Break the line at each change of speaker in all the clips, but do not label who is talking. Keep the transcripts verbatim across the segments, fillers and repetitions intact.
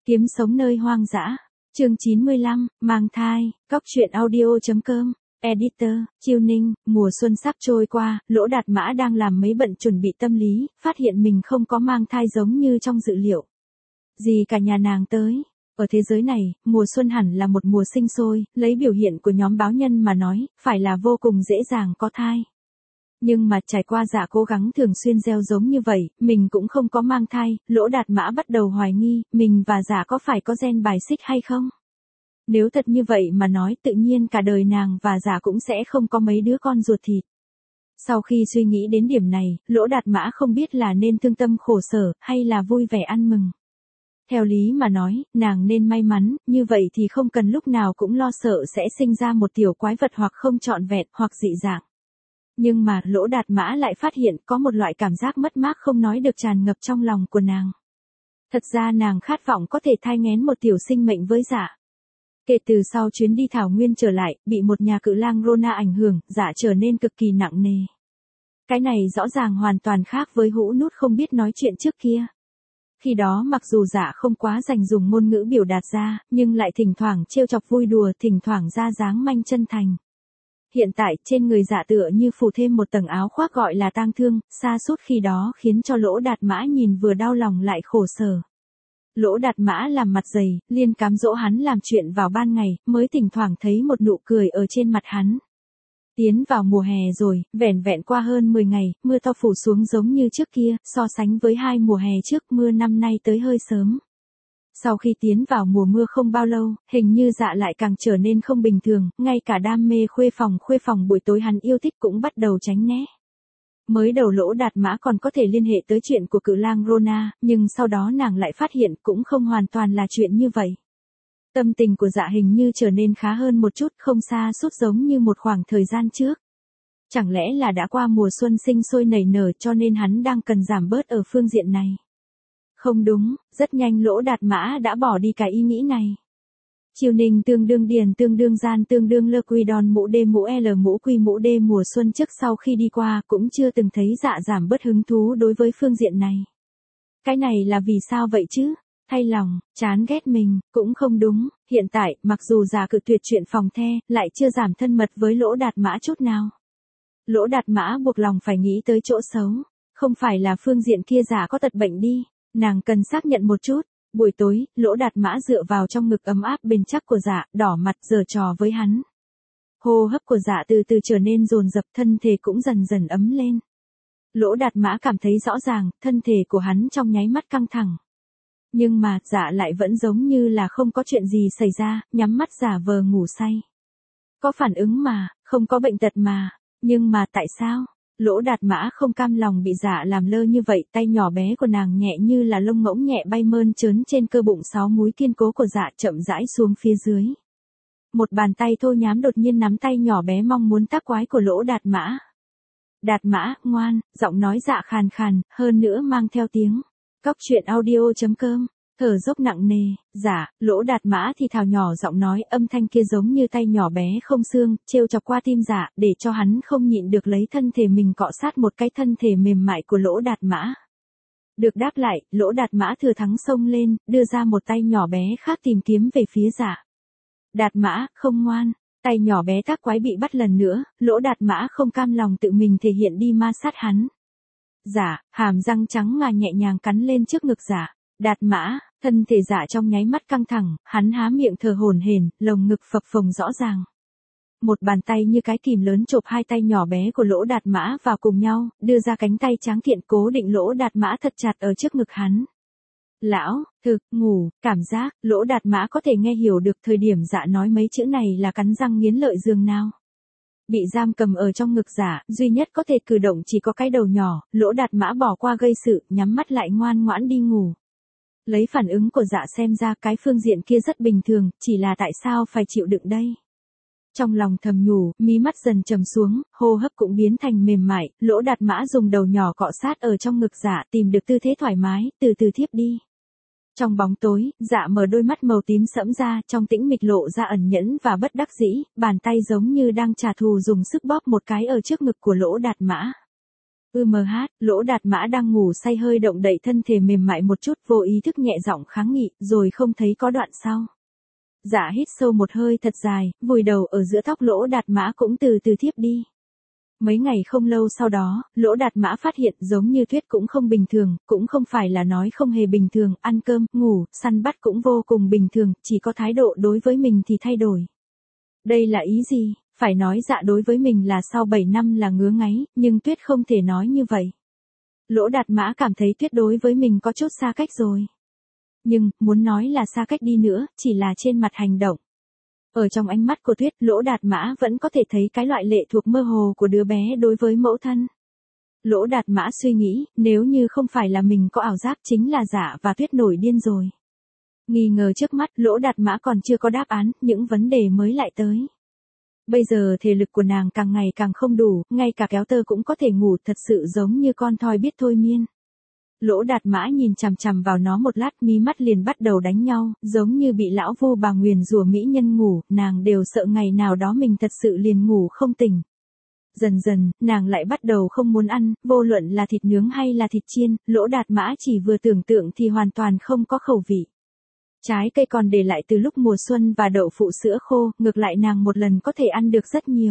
Kiếm sống nơi hoang dã. Chương chín mươi lăm, mang thai. Cóc truyện audio.com. Editor, Chiêu Ninh. Mùa xuân sắp trôi qua, Lỗ Đạt Mã đang làm mấy bận chuẩn bị tâm lý, phát hiện mình không có mang thai giống như trong dự liệu. Gì cả nhà nàng tới. Ở thế giới này, mùa xuân hẳn là một mùa sinh sôi, lấy biểu hiện của nhóm báo nhân mà nói, phải là vô cùng dễ dàng có thai. Nhưng mà trải qua Dạ cố gắng thường xuyên gieo giống như vậy, mình cũng không có mang thai, Lỗ Đạt Mã bắt đầu hoài nghi, mình và Dạ có phải có gen bài xích hay không? Nếu thật như vậy mà nói tự nhiên cả đời nàng và Dạ cũng sẽ không có mấy đứa con ruột thịt. Sau khi suy nghĩ đến điểm này, Lỗ Đạt Mã không biết là nên thương tâm khổ sở, hay là vui vẻ ăn mừng. Theo lý mà nói, nàng nên may mắn, như vậy thì không cần lúc nào cũng lo sợ sẽ sinh ra một tiểu quái vật hoặc không trọn vẹn, hoặc dị dạng. Nhưng mà, Lỗ Đạt Mã lại phát hiện có một loại cảm giác mất mát không nói được tràn ngập trong lòng của nàng. Thật ra nàng khát vọng có thể thai nghén một tiểu sinh mệnh với Dạ. Kể từ sau chuyến đi Thảo Nguyên trở lại, bị một nhà cự lang Rona ảnh hưởng, Dạ trở nên cực kỳ nặng nề. Cái này rõ ràng hoàn toàn khác với hũ nút không biết nói chuyện trước kia. Khi đó mặc dù Dạ không quá dành dùng ngôn ngữ biểu đạt ra, nhưng lại thỉnh thoảng trêu chọc vui đùa, thỉnh thoảng ra dáng manh chân thành. Hiện tại, trên người Dạ tựa như phủ thêm một tầng áo khoác gọi là tang thương, sa sút khi đó khiến cho Lỗ Đạt Mã nhìn vừa đau lòng lại khổ sở. Lỗ Đạt Mã làm mặt dày, liên cám dỗ hắn làm chuyện vào ban ngày, mới thỉnh thoảng thấy một nụ cười ở trên mặt hắn. Tiến vào mùa hè rồi, vẻn vẹn qua hơn mười ngày, mưa to phủ xuống giống như trước kia, so sánh với hai mùa hè trước, mưa năm nay tới hơi sớm. Sau khi tiến vào mùa mưa không bao lâu, hình như Dạ lại càng trở nên không bình thường, ngay cả đam mê khuê phòng khuê phòng buổi tối hắn yêu thích cũng bắt đầu tránh né. Mới đầu Lỗ Đạt Mã còn có thể liên hệ tới chuyện của cự lang Rona, nhưng sau đó nàng lại phát hiện cũng không hoàn toàn là chuyện như vậy. Tâm tình của Dạ hình như trở nên khá hơn một chút, không xa sút giống như một khoảng thời gian trước. Chẳng lẽ là đã qua mùa xuân sinh sôi nảy nở cho nên hắn đang cần giảm bớt ở phương diện này? Không đúng, rất nhanh Lỗ Đạt Mã đã bỏ đi cái ý nghĩ này. Chiêu Ninh tương đương điền tương đương gian tương đương lơ quy đòn mũ đê mũ L mũ quy mũ đê mùa xuân trước sau khi đi qua cũng chưa từng thấy Dạ giảm bớt hứng thú đối với phương diện này. Cái này là vì sao vậy chứ? Thay lòng, chán ghét mình, cũng không đúng, hiện tại, mặc dù Dạ cự tuyệt chuyện phòng the, lại chưa giảm thân mật với Lỗ Đạt Mã chút nào. Lỗ Đạt Mã buộc lòng phải nghĩ tới chỗ xấu, không phải là phương diện kia Dạ có tật bệnh đi, nàng cần xác nhận một chút. Buổi tối, Lỗ Đạt Mã dựa vào trong ngực ấm áp bền chắc của Dạ, đỏ mặt giở trò với hắn. Hô hấp của Dạ từ từ trở nên dồn dập, thân thể cũng dần dần ấm lên. Lỗ Đạt Mã cảm thấy rõ ràng, thân thể của hắn trong nháy mắt căng thẳng. Nhưng mà, Dạ lại vẫn giống như là không có chuyện gì xảy ra, nhắm mắt giả vờ ngủ say. Có phản ứng mà, không có bệnh tật mà, nhưng mà tại sao? Lỗ Đạt Mã không cam lòng bị Dạ làm lơ như vậy, tay nhỏ bé của nàng nhẹ như là lông ngỗng nhẹ bay mơn trớn trên cơ bụng sáu múi kiên cố của Dạ chậm rãi xuống phía dưới. Một bàn tay thô nhám đột nhiên nắm tay nhỏ bé mong muốn tác quái của Lỗ Đạt Mã. Đạt Mã, ngoan, giọng nói Dạ khàn khàn, hơn nữa mang theo tiếng. Cóc truyện audio.com. Thở dốc nặng nề, Dạ, Lỗ Đạt Mã thì thào nhỏ giọng nói, âm thanh kia giống như tay nhỏ bé không xương, trêu chọc qua tim Dạ, để cho hắn không nhịn được lấy thân thể mình cọ sát một cái thân thể mềm mại của Lỗ Đạt Mã. Được đáp lại, Lỗ Đạt Mã thừa thắng xông lên, đưa ra một tay nhỏ bé khác tìm kiếm về phía Dạ. Đạt Mã, không ngoan, tay nhỏ bé tác quái bị bắt lần nữa, Lỗ Đạt Mã không cam lòng tự mình thể hiện đi ma sát hắn. Dạ, hàm răng trắng ngà nhẹ nhàng cắn lên trước ngực Dạ. Đạt Mã, thân thể Dạ trong nháy mắt căng thẳng, hắn há miệng thở hổn hển, lồng ngực phập phồng rõ ràng. Một bàn tay như cái kìm lớn chộp hai tay nhỏ bé của Lỗ Đạt Mã vào cùng nhau, đưa ra cánh tay tráng kiện cố định Lỗ Đạt Mã thật chặt ở trước ngực hắn. Lão, thực, ngủ, cảm giác, Lỗ Đạt Mã có thể nghe hiểu được thời điểm Dạ nói mấy chữ này là cắn răng nghiến lợi giường nào. Bị giam cầm ở trong ngực Dạ, duy nhất có thể cử động chỉ có cái đầu nhỏ, Lỗ Đạt Mã bỏ qua gây sự, nhắm mắt lại ngoan ngoãn đi ngủ. Lấy phản ứng của Dạ xem ra cái phương diện kia rất bình thường, chỉ là tại sao phải chịu đựng đây. Trong lòng thầm nhủ, mí mắt dần trầm xuống, hô hấp cũng biến thành mềm mại, Lỗ Đạt Mã dùng đầu nhỏ cọ sát ở trong ngực Dạ, tìm được tư thế thoải mái, từ từ thiếp đi. Trong bóng tối, Dạ mở đôi mắt màu tím sẫm ra, trong tĩnh mịch lộ ra ẩn nhẫn và bất đắc dĩ, bàn tay giống như đang trả thù dùng sức bóp một cái ở trước ngực của Lỗ Đạt Mã. ư mờ hát, Lỗ Đạt Mã đang ngủ say hơi động đậy thân thể mềm mại một chút, vô ý thức nhẹ giọng kháng nghị, rồi không thấy có đoạn sau. Dạ hít sâu một hơi thật dài, vùi đầu ở giữa tóc Lỗ Đạt Mã cũng từ từ thiếp đi. Mấy ngày không lâu sau đó, Lỗ Đạt Mã phát hiện giống như Tuyết cũng không bình thường, cũng không phải là nói không hề bình thường, ăn cơm, ngủ, săn bắt cũng vô cùng bình thường, chỉ có thái độ đối với mình thì thay đổi. Đây là ý gì? Phải nói Dạ đối với mình là sau bảy năm là ngứa ngáy, nhưng Tuyết không thể nói như vậy. Lỗ Đạt Mã cảm thấy Tuyết đối với mình có chút xa cách rồi. Nhưng, muốn nói là xa cách đi nữa, chỉ là trên mặt hành động. Ở trong ánh mắt của Tuyết, Lỗ Đạt Mã vẫn có thể thấy cái loại lệ thuộc mơ hồ của đứa bé đối với mẫu thân. Lỗ Đạt Mã suy nghĩ, nếu như không phải là mình có ảo giác chính là Dạ và Tuyết nổi điên rồi. Nghi ngờ trước mắt, Lỗ Đạt Mã còn chưa có đáp án, những vấn đề mới lại tới. Bây giờ thể lực của nàng càng ngày càng không đủ, ngay cả kéo tơ cũng có thể ngủ, thật sự giống như con thoi biết thôi miên. Lỗ Đạt Mã nhìn chằm chằm vào nó một lát, mí mắt liền bắt đầu đánh nhau, giống như bị lão vu bà nguyền rủa mỹ nhân ngủ, nàng đều sợ ngày nào đó mình thật sự liền ngủ không tỉnh. Dần dần, nàng lại bắt đầu không muốn ăn, vô luận là thịt nướng hay là thịt chiên, Lỗ Đạt Mã chỉ vừa tưởng tượng thì hoàn toàn không có khẩu vị. Trái cây còn để lại từ lúc mùa xuân và đậu phụ sữa khô, ngược lại nàng một lần có thể ăn được rất nhiều.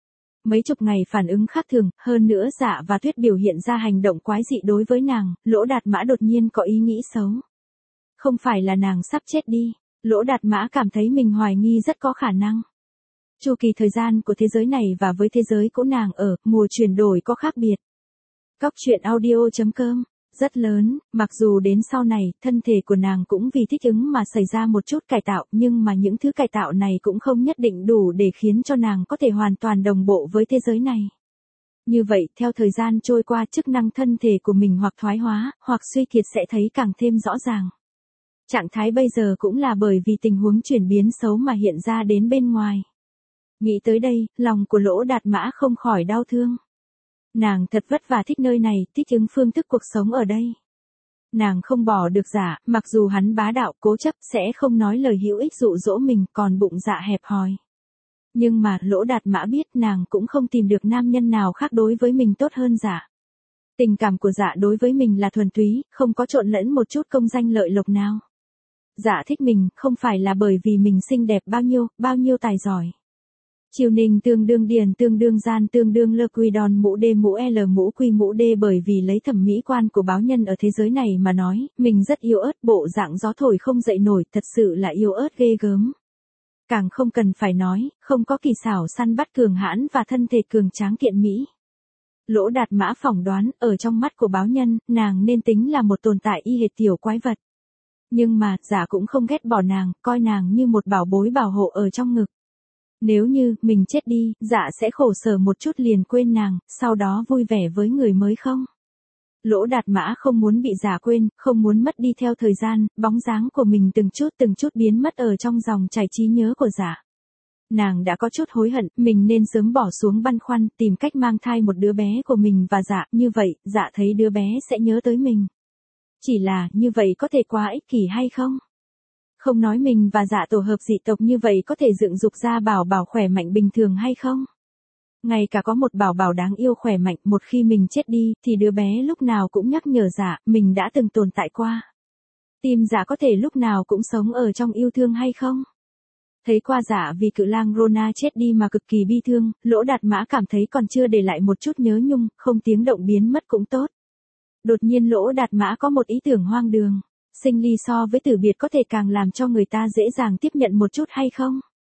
Mấy chục ngày phản ứng khác thường, hơn nữa Dạ và Tuyết biểu hiện ra hành động quái dị đối với nàng, Lỗ Đạt Mã đột nhiên có ý nghĩ xấu. Không phải là nàng sắp chết đi, Lỗ Đạt Mã cảm thấy mình hoài nghi rất có khả năng. Chu kỳ thời gian của thế giới này và với thế giới của nàng ở, mùa chuyển đổi có khác biệt. Góc truyện audio chấm com rất lớn, mặc dù đến sau này, thân thể của nàng cũng vì thích ứng mà xảy ra một chút cải tạo, nhưng mà những thứ cải tạo này cũng không nhất định đủ để khiến cho nàng có thể hoàn toàn đồng bộ với thế giới này. Như vậy, theo thời gian trôi qua, chức năng thân thể của mình hoặc thoái hóa, hoặc suy kiệt sẽ thấy càng thêm rõ ràng. Trạng thái bây giờ cũng là bởi vì tình huống chuyển biến xấu mà hiện ra đến bên ngoài. Nghĩ tới đây, lòng của Lỗ Đạt Mã không khỏi đau thương. Nàng thật vất vả thích nơi này, thích ứng phương thức cuộc sống ở đây. Nàng không bỏ được Dạ, mặc dù hắn bá đạo cố chấp sẽ không nói lời hữu ích dụ dỗ mình, còn bụng dạ hẹp hòi. Nhưng mà Lỗ Đạt Mã biết nàng cũng không tìm được nam nhân nào khác đối với mình tốt hơn Dạ. Tình cảm của Dạ đối với mình là thuần túy, không có trộn lẫn một chút công danh lợi lộc nào. Dạ thích mình, không phải là bởi vì mình xinh đẹp bao nhiêu, bao nhiêu tài giỏi. Chiều ninh tương đương điền tương đương gian tương đương lơ quy đòn mũ đê mũ L mũ quy mũ D, bởi vì lấy thẩm mỹ quan của báo nhân ở thế giới này mà nói, mình rất yếu ớt, bộ dạng gió thổi không dậy nổi, thật sự là yếu ớt ghê gớm. Càng không cần phải nói, không có kỳ xảo săn bắt cường hãn và thân thể cường tráng kiện mỹ. Lỗ Đạt Mã phỏng đoán, ở trong mắt của báo nhân, nàng nên tính là một tồn tại y hệt tiểu quái vật. Nhưng mà, Dạ cũng không ghét bỏ nàng, coi nàng như một bảo bối bảo hộ ở trong ngực. Nếu như, mình chết đi, Dạ sẽ khổ sở một chút liền quên nàng, sau đó vui vẻ với người mới không? Lỗ Đạt Mã không muốn bị Dạ quên, không muốn mất đi theo thời gian, bóng dáng của mình từng chút từng chút biến mất ở trong dòng chảy trí nhớ của Dạ. Nàng đã có chút hối hận, mình nên sớm bỏ xuống băn khoăn, tìm cách mang thai một đứa bé của mình và Dạ, như vậy, Dạ thấy đứa bé sẽ nhớ tới mình. Chỉ là, như vậy có thể quá ích kỷ hay không? Không nói mình và Dạ tổ hợp dị tộc như vậy có thể dựng dục ra bảo bảo khỏe mạnh bình thường hay không? Ngay cả có một bảo bảo đáng yêu khỏe mạnh, một khi mình chết đi, thì đứa bé lúc nào cũng nhắc nhở Dạ, mình đã từng tồn tại qua. Tim Dạ có thể lúc nào cũng sống ở trong yêu thương hay không? Thấy qua Dạ vì cự lang Rona chết đi mà cực kỳ bi thương, Lỗ Đạt Mã cảm thấy còn chưa để lại một chút nhớ nhung, không tiếng động biến mất cũng tốt. Đột nhiên Lỗ Đạt Mã có một ý tưởng hoang đường. Sinh ly so với tử biệt có thể càng làm cho người ta dễ dàng tiếp nhận một chút hay không?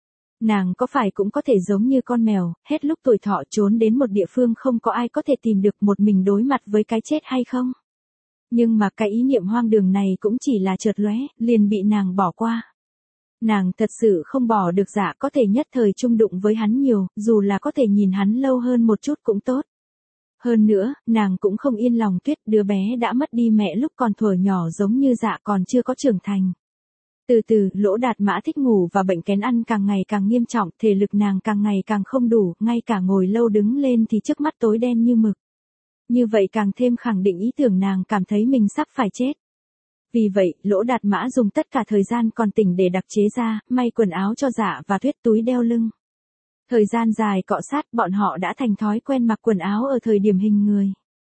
Nàng có phải cũng có thể giống như con mèo, hết lúc tuổi thọ trốn đến một địa phương không có ai có thể tìm được, một mình đối mặt với cái chết hay không? Nhưng mà cái ý niệm hoang đường này cũng chỉ là chợt lóe, liền bị nàng bỏ qua. Nàng thật sự không bỏ được Dạ, có thể nhất thời chung đụng với hắn nhiều, dù là có thể nhìn hắn lâu hơn một chút cũng tốt. Hơn nữa, nàng cũng không yên lòng Tuyết, đứa bé đã mất đi mẹ lúc còn thuở nhỏ giống như Dạ còn chưa có trưởng thành. Từ từ, Lỗ Đạt Mã thích ngủ và bệnh kén ăn càng ngày càng nghiêm trọng, thể lực nàng càng ngày càng không đủ, ngay cả ngồi lâu đứng lên thì trước mắt tối đen như mực. Như vậy càng thêm khẳng định ý tưởng nàng cảm thấy mình sắp phải chết. Vì vậy, Lỗ Đạt Mã dùng tất cả thời gian còn tỉnh để đặc chế ra, may quần áo cho Dạ và Tuyết, túi đeo lưng. Thời gian dài cọ sát, bọn họ đã thành thói quen mặc quần áo ở thời điểm hình người.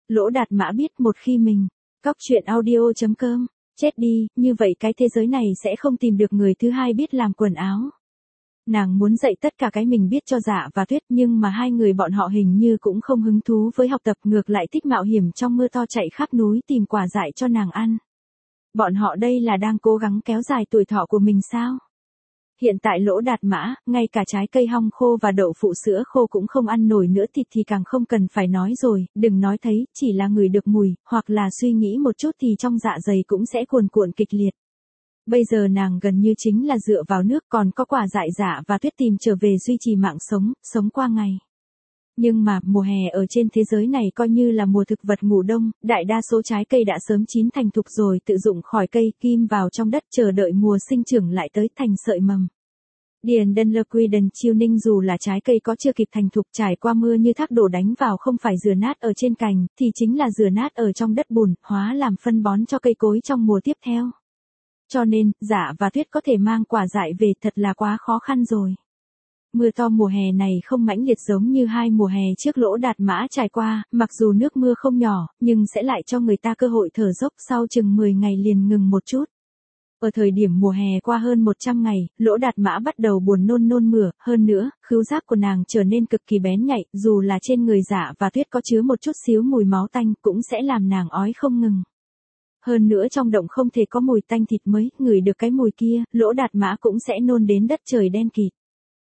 Lỗ Đạt Mã biết một khi mình, cóc truyện audio chấm com, chết đi, như vậy cái thế giới này sẽ không tìm được người thứ hai biết làm quần áo. Nàng muốn dạy tất cả cái mình biết cho Dạ và Tuyết, nhưng mà hai người bọn họ hình như cũng không hứng thú với học tập, ngược lại thích mạo hiểm trong mưa to chạy khắp núi tìm quả dại cho nàng ăn. Bọn họ đây là đang cố gắng kéo dài tuổi thọ của mình sao? Hiện tại Lỗ Đạt Mã, ngay cả trái cây hong khô và đậu phụ sữa khô cũng không ăn nổi nữa, thịt thì càng không cần phải nói rồi, đừng nói thấy, chỉ là ngửi được mùi, hoặc là suy nghĩ một chút thì trong dạ dày cũng sẽ cuồn cuộn kịch liệt. Bây giờ nàng gần như chính là dựa vào nước, còn có quả dại Dạ và Tuyết tìm trở về duy trì mạng sống, sống qua ngày. Nhưng mà, mùa hè ở trên thế giới này coi như là mùa thực vật ngủ đông, đại đa số trái cây đã sớm chín thành thục rồi, tự dụng khỏi cây, kim vào trong đất chờ đợi mùa sinh trưởng lại tới thành sợi mầm. Điền Đơn Lơ Quy Đần Chiêu Ninh dù là trái cây có chưa kịp thành thục, trải qua mưa như thác đổ đánh vào không phải dừa nát ở trên cành, thì chính là dừa nát ở trong đất bùn, hóa làm phân bón cho cây cối trong mùa tiếp theo. Cho nên, Dạ và Tuyết có thể mang quả dại về thật là quá khó khăn rồi. Mưa to mùa hè này không mãnh liệt giống như hai mùa hè trước Lỗ Đạt Mã trải qua, mặc dù nước mưa không nhỏ, nhưng sẽ lại cho người ta cơ hội thở dốc, sau chừng mười ngày liền ngừng một chút. Ở thời điểm mùa hè qua hơn một trăm ngày, Lỗ Đạt Mã bắt đầu buồn nôn nôn mửa, hơn nữa, khứu giác của nàng trở nên cực kỳ bén nhạy, dù là trên người Dạ và Tuyết có chứa một chút xíu mùi máu tanh cũng sẽ làm nàng ói không ngừng. Hơn nữa trong động không thể có mùi tanh thịt mới, ngửi được cái mùi kia, Lỗ Đạt Mã cũng sẽ nôn đến đất trời đen kịt.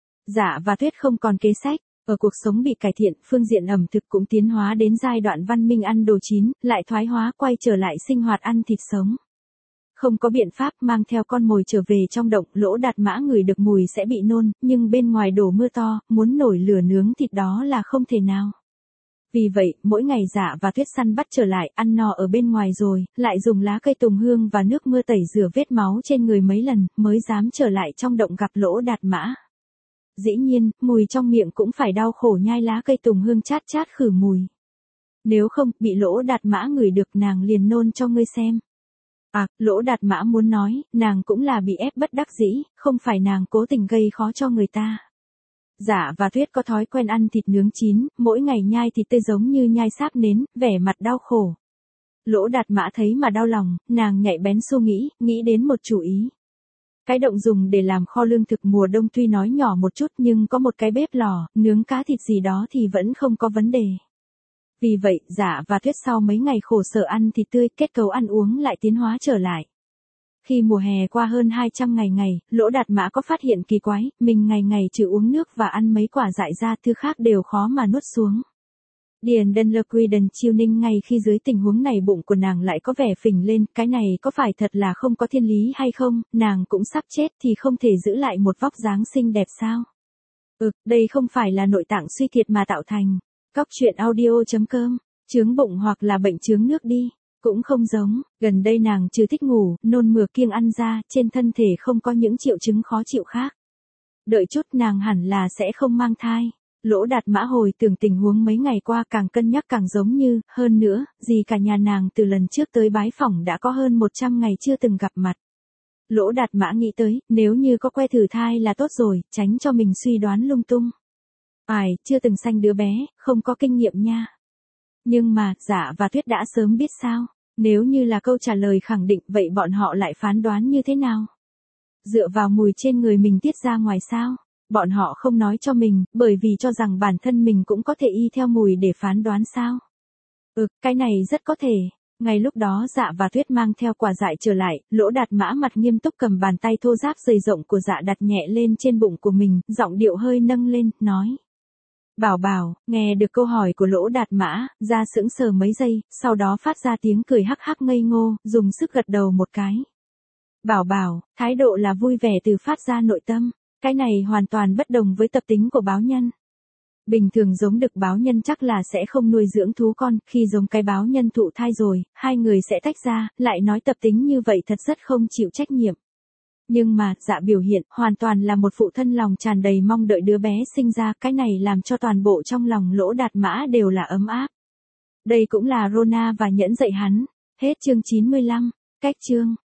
Dạ và Tuyết không còn kế sách, ở cuộc sống bị cải thiện, phương diện ẩm thực cũng tiến hóa đến giai đoạn văn minh ăn đồ chín, lại thoái hóa quay trở lại sinh hoạt ăn thịt sống. Không có biện pháp, mang theo con mồi trở về trong động, Lỗ Đạt Mã ngửi được mùi sẽ bị nôn, nhưng bên ngoài đổ mưa to, muốn nổi lửa nướng thịt đó là không thể nào. Vì vậy, mỗi ngày Dạ và Tuyết săn bắt trở lại, ăn no ở bên ngoài rồi, lại dùng lá cây tùng hương và nước mưa tẩy rửa vết máu trên người mấy lần, mới dám trở lại trong động gặp Lỗ Đạt Mã. Dĩ nhiên, mùi trong miệng cũng phải đau khổ nhai lá cây tùng hương chát chát khử mùi. Nếu không, bị Lỗ Đạt Mã ngửi được nàng liền nôn cho ngươi xem. À, Lỗ Đạt Mã muốn nói, nàng cũng là bị ép bất đắc dĩ, không phải nàng cố tình gây khó cho người ta. Dạ và Tuyết có thói quen ăn thịt nướng chín, mỗi ngày nhai thịt tươi giống như nhai sáp nến, vẻ mặt đau khổ. Lỗ Đạt Mã thấy mà đau lòng, nàng nhạy bén suy nghĩ, nghĩ đến một chủ ý. Cái động dùng để làm kho lương thực mùa đông tuy nói nhỏ một chút nhưng có một cái bếp lò, nướng cá thịt gì đó thì vẫn không có vấn đề. Vì vậy, Dạ và Tuyết sau mấy ngày khổ sở ăn thịt tươi, kết cấu ăn uống lại tiến hóa trở lại. Khi mùa hè qua hơn hai trăm ngày ngày, Lỗ Đạt Mã có phát hiện kỳ quái, mình ngày ngày trừ uống nước và ăn mấy quả dại ra, thứ khác đều khó mà nuốt xuống. Điền Đơn Lơ Quy Đần Chiêu Ninh ngay khi dưới tình huống này bụng của nàng lại có vẻ phình lên, cái này có phải thật là không có thiên lý hay không, nàng cũng sắp chết thì không thể giữ lại một vóc dáng xinh đẹp sao? Ừ, đây không phải là nội tạng suy kiệt mà tạo thành. Cóc truyện audio chấm com, chướng bụng hoặc là bệnh chướng nước đi. Cũng không giống, gần đây nàng trừ thích ngủ, nôn mửa kiêng ăn ra, trên thân thể không có những triệu chứng khó chịu khác. Đợi chút nàng hẳn là sẽ không mang thai. Lỗ Đạt Mã hồi tưởng tình huống mấy ngày qua càng cân nhắc càng giống như, hơn nữa, gì cả nhà nàng từ lần trước tới bái phỏng đã có hơn một trăm ngày chưa từng gặp mặt. Lỗ Đạt Mã nghĩ tới, nếu như có que thử thai là tốt rồi, tránh cho mình suy đoán lung tung. Ai, chưa từng sanh đứa bé, không có kinh nghiệm nha. Nhưng mà, Dạ và Tuyết đã sớm biết sao, nếu như là câu trả lời khẳng định, vậy bọn họ lại phán đoán như thế nào? Dựa vào mùi trên người mình tiết ra ngoài sao? Bọn họ không nói cho mình, bởi vì cho rằng bản thân mình cũng có thể y theo mùi để phán đoán sao? Ừ, cái này rất có thể. Ngay lúc đó Dạ và Tuyết mang theo quả dại trở lại, Lỗ Đạt Mã mặt nghiêm túc cầm bàn tay thô ráp dày rộng của Dạ đặt nhẹ lên trên bụng của mình, giọng điệu hơi nâng lên, nói. Bảo bảo, nghe được câu hỏi của Lỗ Đạt Mã, ra sững sờ mấy giây, sau đó phát ra tiếng cười hắc hắc ngây ngô, dùng sức gật đầu một cái. Bảo bảo, thái độ là vui vẻ từ phát ra nội tâm, cái này hoàn toàn bất đồng với tập tính của báo nhân. Bình thường giống đực báo nhân chắc là sẽ không nuôi dưỡng thú con, khi giống cái báo nhân thụ thai rồi, hai người sẽ tách ra, lại nói tập tính như vậy thật rất không chịu trách nhiệm. Nhưng mà, Dạ biểu hiện, hoàn toàn là một phụ thân lòng tràn đầy mong đợi đứa bé sinh ra, cái này làm cho toàn bộ trong lòng Lỗ Đạt Mã đều là ấm áp. Đây cũng là Rona và Nhẫn dạy hắn. Hết chương chín mươi lăm, cách chương.